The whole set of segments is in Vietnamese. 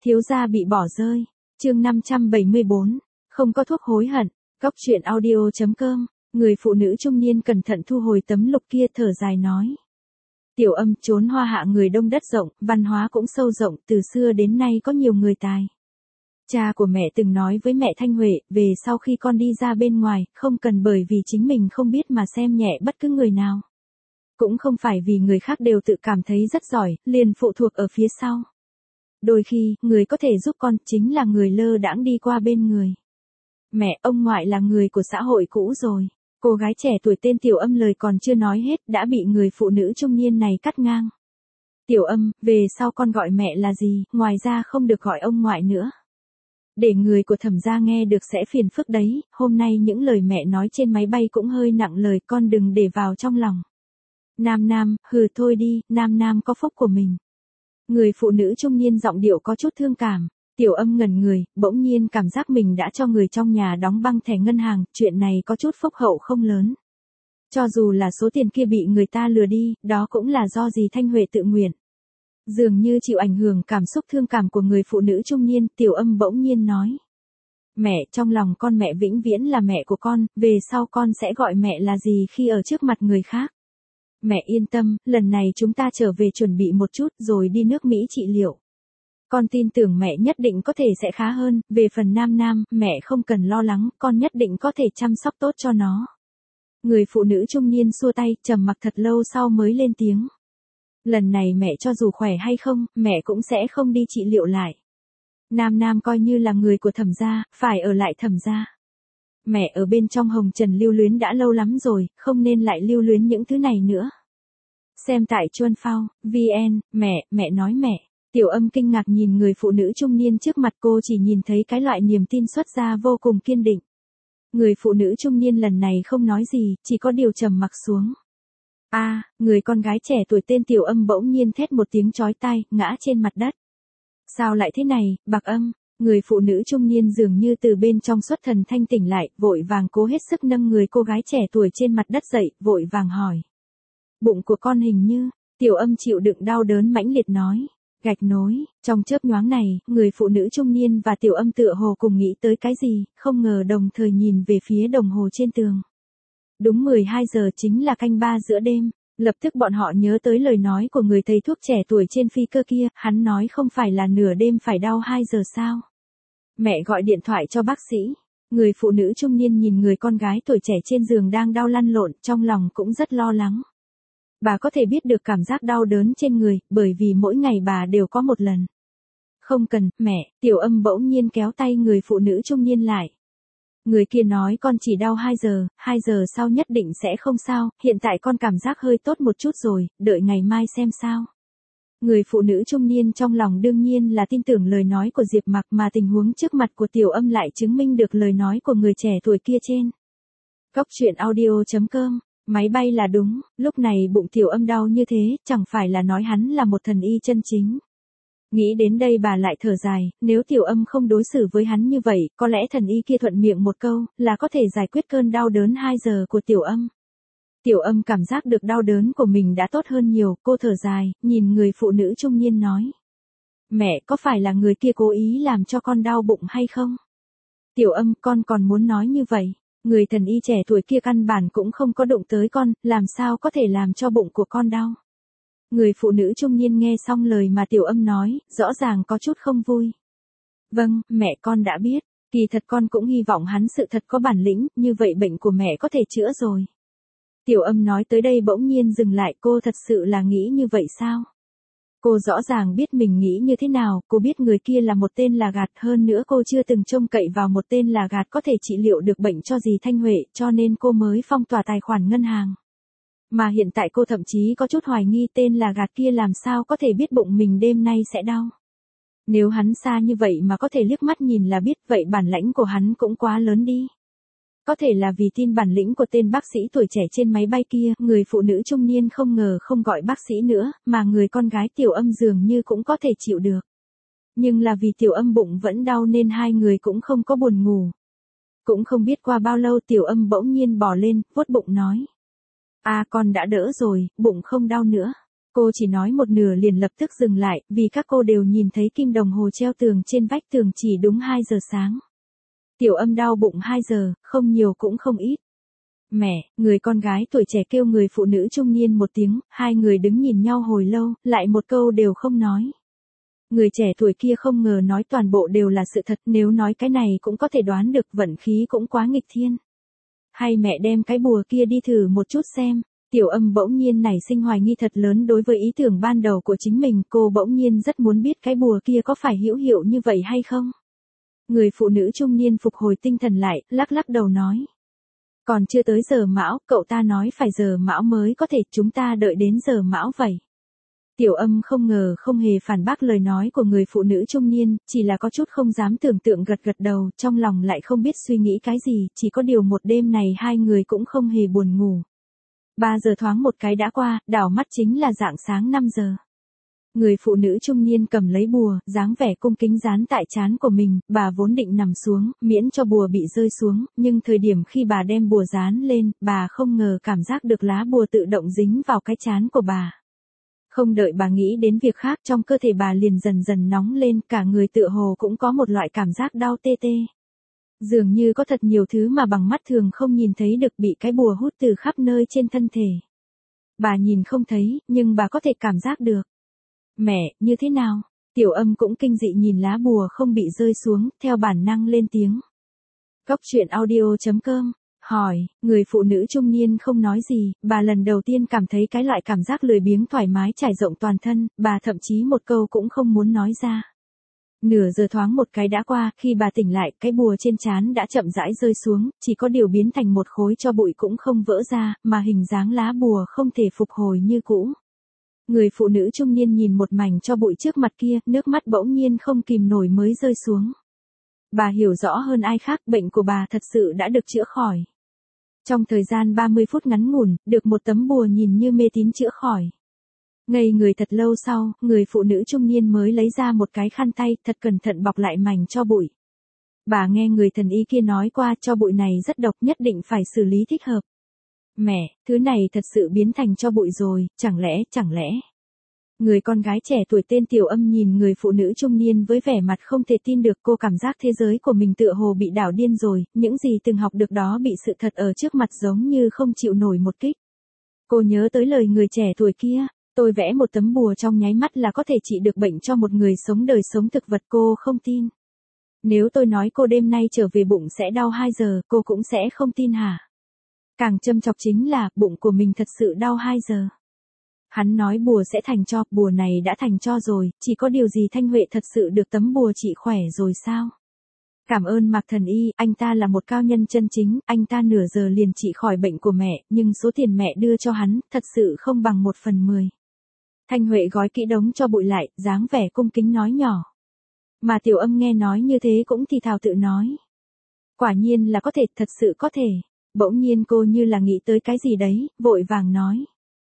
Thiếu gia bị bỏ rơi. Chương 574. Không có thuốc hối hận. Góc truyện audio.com. Người phụ nữ trung niên cẩn thận thu hồi tấm lục kia, thở dài nói. Tiểu Âm, trốn Hoa Hạ người đông đất rộng, văn hóa cũng sâu rộng, từ xưa đến nay có nhiều người tài. Cha của mẹ từng nói với mẹ Thanh Huệ, về sau khi con đi ra bên ngoài, không cần bởi vì chính mình không biết mà xem nhẹ bất cứ người nào. Cũng không phải vì người khác đều tự cảm thấy rất giỏi, liền phụ thuộc ở phía sau. Đôi khi, người có thể giúp con chính là người lơ đãng đi qua bên người. Mẹ, ông ngoại là người của xã hội cũ rồi. Cô gái trẻ tuổi tên Tiểu Âm lời còn chưa nói hết đã bị người phụ nữ trung niên này cắt ngang. Tiểu Âm, về sau con gọi mẹ là gì, ngoài ra không được gọi ông ngoại nữa. Để người của Thẩm gia nghe được sẽ phiền phức đấy, hôm nay những lời mẹ nói trên máy bay cũng hơi nặng lời, con đừng để vào trong lòng. Nam Nam, hừ thôi đi, Nam Nam có phúc của mình. Người phụ nữ trung niên giọng điệu có chút thương cảm. Tiểu Âm ngẩn người, bỗng nhiên cảm giác mình đã cho người trong nhà đóng băng thẻ ngân hàng, chuyện này có chút phúc hậu không lớn. Cho dù là số tiền kia bị người ta lừa đi, đó cũng là do dì Thanh Huệ tự nguyện. Dường như chịu ảnh hưởng cảm xúc thương cảm của người phụ nữ trung niên, Tiểu Âm bỗng nhiên nói. Mẹ, trong lòng con mẹ vĩnh viễn là mẹ của con, về sau con sẽ gọi mẹ là gì khi ở trước mặt người khác. Mẹ yên tâm, lần này chúng ta trở về chuẩn bị một chút rồi đi nước Mỹ trị liệu. Con tin tưởng mẹ nhất định có thể sẽ khá hơn, về phần Nam Nam, mẹ không cần lo lắng, con nhất định có thể chăm sóc tốt cho nó. Người phụ nữ trung niên xua tay, trầm mặc thật lâu sau mới lên tiếng. Lần này mẹ cho dù khỏe hay không, mẹ cũng sẽ không đi trị liệu lại. Nam Nam coi như là người của Thẩm gia, phải ở lại Thẩm gia. Mẹ ở bên trong hồng trần lưu luyến đã lâu lắm rồi, không nên lại lưu luyến những thứ này nữa. Xem tại Chuan Phao, VN, mẹ nói mẹ. Tiểu Âm kinh ngạc nhìn người phụ nữ trung niên trước mặt, cô chỉ nhìn thấy cái loại niềm tin xuất ra vô cùng kiên định. Người phụ nữ trung niên lần này không nói gì, chỉ có điều trầm mặc xuống. Người con gái trẻ tuổi tên Tiểu Âm bỗng nhiên thét một tiếng chói tai, ngã trên mặt đất. Sao lại thế này, Bạc Âm? Người phụ nữ trung niên dường như từ bên trong xuất thần thanh tỉnh lại, vội vàng cố hết sức nâng người cô gái trẻ tuổi trên mặt đất dậy, vội vàng hỏi. Bụng của con hình như, Tiểu Âm chịu đựng đau đớn mãnh liệt nói. Gạch nối, trong chớp nhoáng này, người phụ nữ trung niên và Tiểu Âm tựa hồ cùng nghĩ tới cái gì, không ngờ đồng thời nhìn về phía đồng hồ trên tường. Đúng 12 giờ chính là canh 3 giữa đêm, lập tức bọn họ nhớ tới lời nói của người thầy thuốc trẻ tuổi trên phi cơ kia, hắn nói không phải là nửa đêm phải đau 2 giờ sao. Mẹ gọi điện thoại cho bác sĩ. Người phụ nữ trung niên nhìn người con gái tuổi trẻ trên giường đang đau lăn lộn, trong lòng cũng rất lo lắng. Bà có thể biết được cảm giác đau đớn trên người, bởi vì mỗi ngày bà đều có một lần. Không cần, mẹ, Tiểu Âm bỗng nhiên kéo tay người phụ nữ trung niên lại. Người kia nói con chỉ đau 2 giờ sau nhất định sẽ không sao, hiện tại con cảm giác hơi tốt một chút rồi, đợi ngày mai xem sao. Người phụ nữ trung niên trong lòng đương nhiên là tin tưởng lời nói của Diệp Mặc, mà tình huống trước mặt của Tiểu Âm lại chứng minh được lời nói của người trẻ tuổi kia trên. Góc truyện audio.com. Máy bay là đúng, lúc này bụng Tiểu Âm đau như thế, chẳng phải là nói hắn là một thần y chân chính. Nghĩ đến đây bà lại thở dài, nếu Tiểu Âm không đối xử với hắn như vậy, có lẽ thần y kia thuận miệng một câu, là có thể giải quyết cơn đau đớn 2 giờ của Tiểu Âm. Tiểu Âm cảm giác được đau đớn của mình đã tốt hơn nhiều, cô thở dài, nhìn người phụ nữ trung niên nói. Mẹ, có phải là người kia cố ý làm cho con đau bụng hay không? Tiểu Âm, con còn muốn nói như vậy. Người thần y trẻ tuổi kia căn bản cũng không có đụng tới con, làm sao có thể làm cho bụng của con đau. Người phụ nữ trung niên nghe xong lời mà Tiểu Âm nói, rõ ràng có chút không vui. Vâng, mẹ con đã biết, kỳ thật con cũng hy vọng hắn sự thật có bản lĩnh, như vậy bệnh của mẹ có thể chữa rồi. Tiểu Âm nói tới đây bỗng nhiên dừng lại, cô thật sự là nghĩ như vậy sao? Cô rõ ràng biết mình nghĩ như thế nào, cô biết người kia là một tên là gạt, hơn nữa cô chưa từng trông cậy vào một tên là gạt có thể trị liệu được bệnh cho dì Thanh Huệ, cho nên cô mới phong tỏa tài khoản ngân hàng. Mà hiện tại cô thậm chí có chút hoài nghi tên là gạt kia làm sao có thể biết bụng mình đêm nay sẽ đau. Nếu hắn xa như vậy mà có thể liếc mắt nhìn là biết, vậy bản lãnh của hắn cũng quá lớn đi. Có thể là vì tin bản lĩnh của tên bác sĩ tuổi trẻ trên máy bay kia, người phụ nữ trung niên không ngờ không gọi bác sĩ nữa, mà người con gái Tiểu Âm dường như cũng có thể chịu được. Nhưng là vì Tiểu Âm bụng vẫn đau nên hai người cũng không có buồn ngủ. Cũng không biết qua bao lâu Tiểu Âm bỗng nhiên bò lên, vuốt bụng nói. Con đã đỡ rồi, bụng không đau nữa. Cô chỉ nói một nửa liền lập tức dừng lại, vì các cô đều nhìn thấy kim đồng hồ treo tường trên vách tường chỉ đúng 2 giờ sáng. Tiểu Âm đau bụng 2 giờ, không nhiều cũng không ít. Mẹ, người con gái tuổi trẻ kêu người phụ nữ trung niên một tiếng, hai người đứng nhìn nhau hồi lâu, lại một câu đều không nói. Người trẻ tuổi kia không ngờ nói toàn bộ đều là sự thật, nếu nói cái này cũng có thể đoán được, vận khí cũng quá nghịch thiên. Hay mẹ đem cái bùa kia đi thử một chút xem. Tiểu Âm bỗng nhiên nảy sinh hoài nghi thật lớn đối với ý tưởng ban đầu của chính mình, cô bỗng nhiên rất muốn biết cái bùa kia có phải hữu hiệu như vậy hay không. Người phụ nữ trung niên phục hồi tinh thần lại, lắc lắc đầu nói. Còn chưa tới giờ mão, cậu ta nói phải giờ mão mới có thể, chúng ta đợi đến giờ mão vậy. Tiểu Âm không ngờ không hề phản bác lời nói của người phụ nữ trung niên, chỉ là có chút không dám tưởng tượng gật gật đầu, trong lòng lại không biết suy nghĩ cái gì, chỉ có điều một đêm này hai người cũng không hề buồn ngủ. 3 giờ thoáng một cái đã qua, đảo mắt chính là rạng sáng 5 giờ. Người phụ nữ trung niên cầm lấy bùa, dáng vẻ cung kính dán tại trán của mình, bà vốn định nằm xuống, miễn cho bùa bị rơi xuống, nhưng thời điểm khi bà đem bùa dán lên, bà không ngờ cảm giác được lá bùa tự động dính vào cái trán của bà. Không đợi bà nghĩ đến việc khác, trong cơ thể bà liền dần dần nóng lên, cả người tựa hồ cũng có một loại cảm giác đau tê tê. Dường như có thật nhiều thứ mà bằng mắt thường không nhìn thấy được bị cái bùa hút từ khắp nơi trên thân thể. Bà nhìn không thấy, nhưng bà có thể cảm giác được. Mẹ, như thế nào? Tiểu Âm cũng kinh dị nhìn lá bùa không bị rơi xuống, theo bản năng lên tiếng. Goctruyện.audio.com hỏi, người phụ nữ trung niên không nói gì, bà lần đầu tiên cảm thấy cái loại cảm giác lười biếng thoải mái trải rộng toàn thân, bà thậm chí một câu cũng không muốn nói ra. Nửa giờ thoáng một cái đã qua, khi bà tỉnh lại, cái bùa trên trán đã chậm rãi rơi xuống, chỉ có điều biến thành một khối tro bụi cũng không vỡ ra, mà hình dáng lá bùa không thể phục hồi như cũ. Người phụ nữ trung niên nhìn một mảnh tro bụi trước mặt kia, nước mắt bỗng nhiên không kìm nổi mới rơi xuống. Bà hiểu rõ hơn ai khác, bệnh của bà thật sự đã được chữa khỏi. Trong thời gian 30 phút ngắn ngủn, được một tấm bùa nhìn như mê tín chữa khỏi. Ngây người thật lâu sau, người phụ nữ trung niên mới lấy ra một cái khăn tay, thật cẩn thận bọc lại mảnh tro bụi. Bà nghe người thần y kia nói qua, tro bụi này rất độc, nhất định phải xử lý thích hợp. Mẹ, thứ này thật sự biến thành tro bụi rồi, chẳng lẽ. Người con gái trẻ tuổi tên Tiểu Âm nhìn người phụ nữ trung niên với vẻ mặt không thể tin được, cô cảm giác thế giới của mình tựa hồ bị đảo điên rồi, những gì từng học được đó bị sự thật ở trước mặt giống như không chịu nổi một kích. Cô nhớ tới lời người trẻ tuổi kia, tôi vẽ một tấm bùa trong nháy mắt là có thể trị được bệnh cho một người sống đời sống thực vật, cô không tin. Nếu tôi nói cô đêm nay trở về bụng sẽ đau 2 giờ, cô cũng sẽ không tin hả? Càng châm chọc chính là, bụng của mình thật sự đau 2 giờ. Hắn nói bùa sẽ thành tro, bùa này đã thành tro rồi, chỉ có điều gì Thanh Huệ thật sự được tấm bùa trị khỏe rồi sao? Cảm ơn Mạc Thần Y, anh ta là một cao nhân chân chính, anh ta nửa giờ liền trị khỏi bệnh của mẹ, nhưng số tiền mẹ đưa cho hắn, thật sự không bằng 1/10. Thanh Huệ gói kỹ đống cho bụi lại, dáng vẻ cung kính nói nhỏ. Mà Tiểu Âm nghe nói như thế cũng thì thào tự nói. Quả nhiên là có thể, thật sự có thể. Bỗng nhiên cô như là nghĩ tới cái gì đấy, vội vàng nói.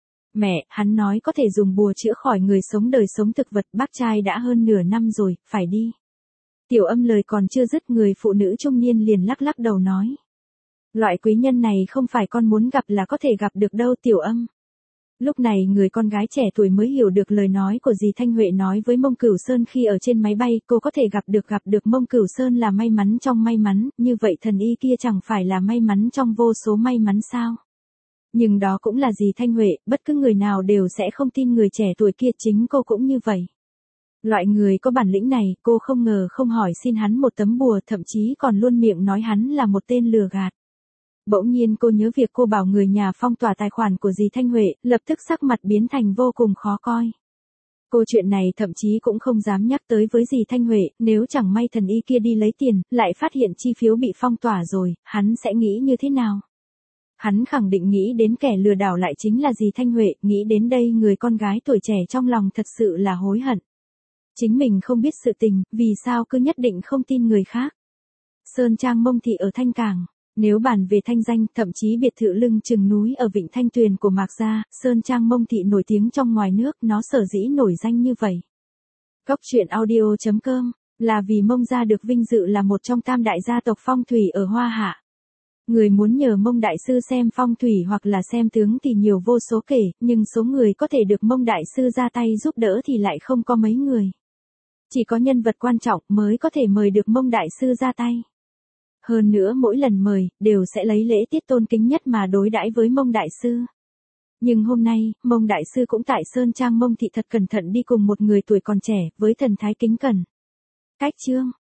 Mẹ, hắn nói có thể dùng bùa chữa khỏi người sống đời sống thực vật, bác trai đã hơn nửa năm rồi, phải đi. Tiểu Âm lời còn chưa dứt, người phụ nữ trung niên liền lắc lắc đầu nói. Loại quý nhân này không phải con muốn gặp là có thể gặp được đâu Tiểu Âm. Lúc này người con gái trẻ tuổi mới hiểu được lời nói của dì Thanh Huệ nói với Mông Cửu Sơn khi ở trên máy bay, cô có thể gặp được Mông Cửu Sơn là may mắn trong may mắn, như vậy thần y kia chẳng phải là may mắn trong vô số may mắn sao? Nhưng đó cũng là dì Thanh Huệ, bất cứ người nào đều sẽ không tin người trẻ tuổi kia, chính cô cũng như vậy. Loại người có bản lĩnh này, cô không ngờ không hỏi xin hắn một tấm bùa, thậm chí còn luôn miệng nói hắn là một tên lừa gạt. Bỗng nhiên cô nhớ việc cô bảo người nhà phong tỏa tài khoản của dì Thanh Huệ, lập tức sắc mặt biến thành vô cùng khó coi. Cô chuyện này thậm chí cũng không dám nhắc tới với dì Thanh Huệ, nếu chẳng may thần y kia đi lấy tiền, lại phát hiện chi phiếu bị phong tỏa rồi, hắn sẽ nghĩ như thế nào? Hắn khẳng định nghĩ đến kẻ lừa đảo lại chính là dì Thanh Huệ, nghĩ đến đây người con gái tuổi trẻ trong lòng thật sự là hối hận. Chính mình không biết sự tình, vì sao cứ nhất định không tin người khác. Sơn Trang Mông Thị ở Thanh Cảng. Nếu bàn về thanh danh, thậm chí biệt thự lưng chừng núi ở Vịnh Thanh Tuyền của Mạc Gia, Sơn Trang Mông Thị nổi tiếng trong ngoài nước, nó sở dĩ nổi danh như vậy. Goctruyện.audio.com là vì Mông Gia được vinh dự là một trong tam đại gia tộc phong thủy ở Hoa Hạ. Người muốn nhờ Mông Đại Sư xem phong thủy hoặc là xem tướng thì nhiều vô số kể, nhưng số người có thể được Mông Đại Sư ra tay giúp đỡ thì lại không có mấy người. Chỉ có nhân vật quan trọng mới có thể mời được Mông Đại Sư ra tay. Hơn nữa mỗi lần mời, đều sẽ lấy lễ tiết tôn kính nhất mà đối đãi với Mông Đại Sư. Nhưng hôm nay, Mông Đại Sư cũng tại Sơn Trang Mông Thị thật cẩn thận đi cùng một người tuổi còn trẻ, với thần thái kính cẩn. Cách chương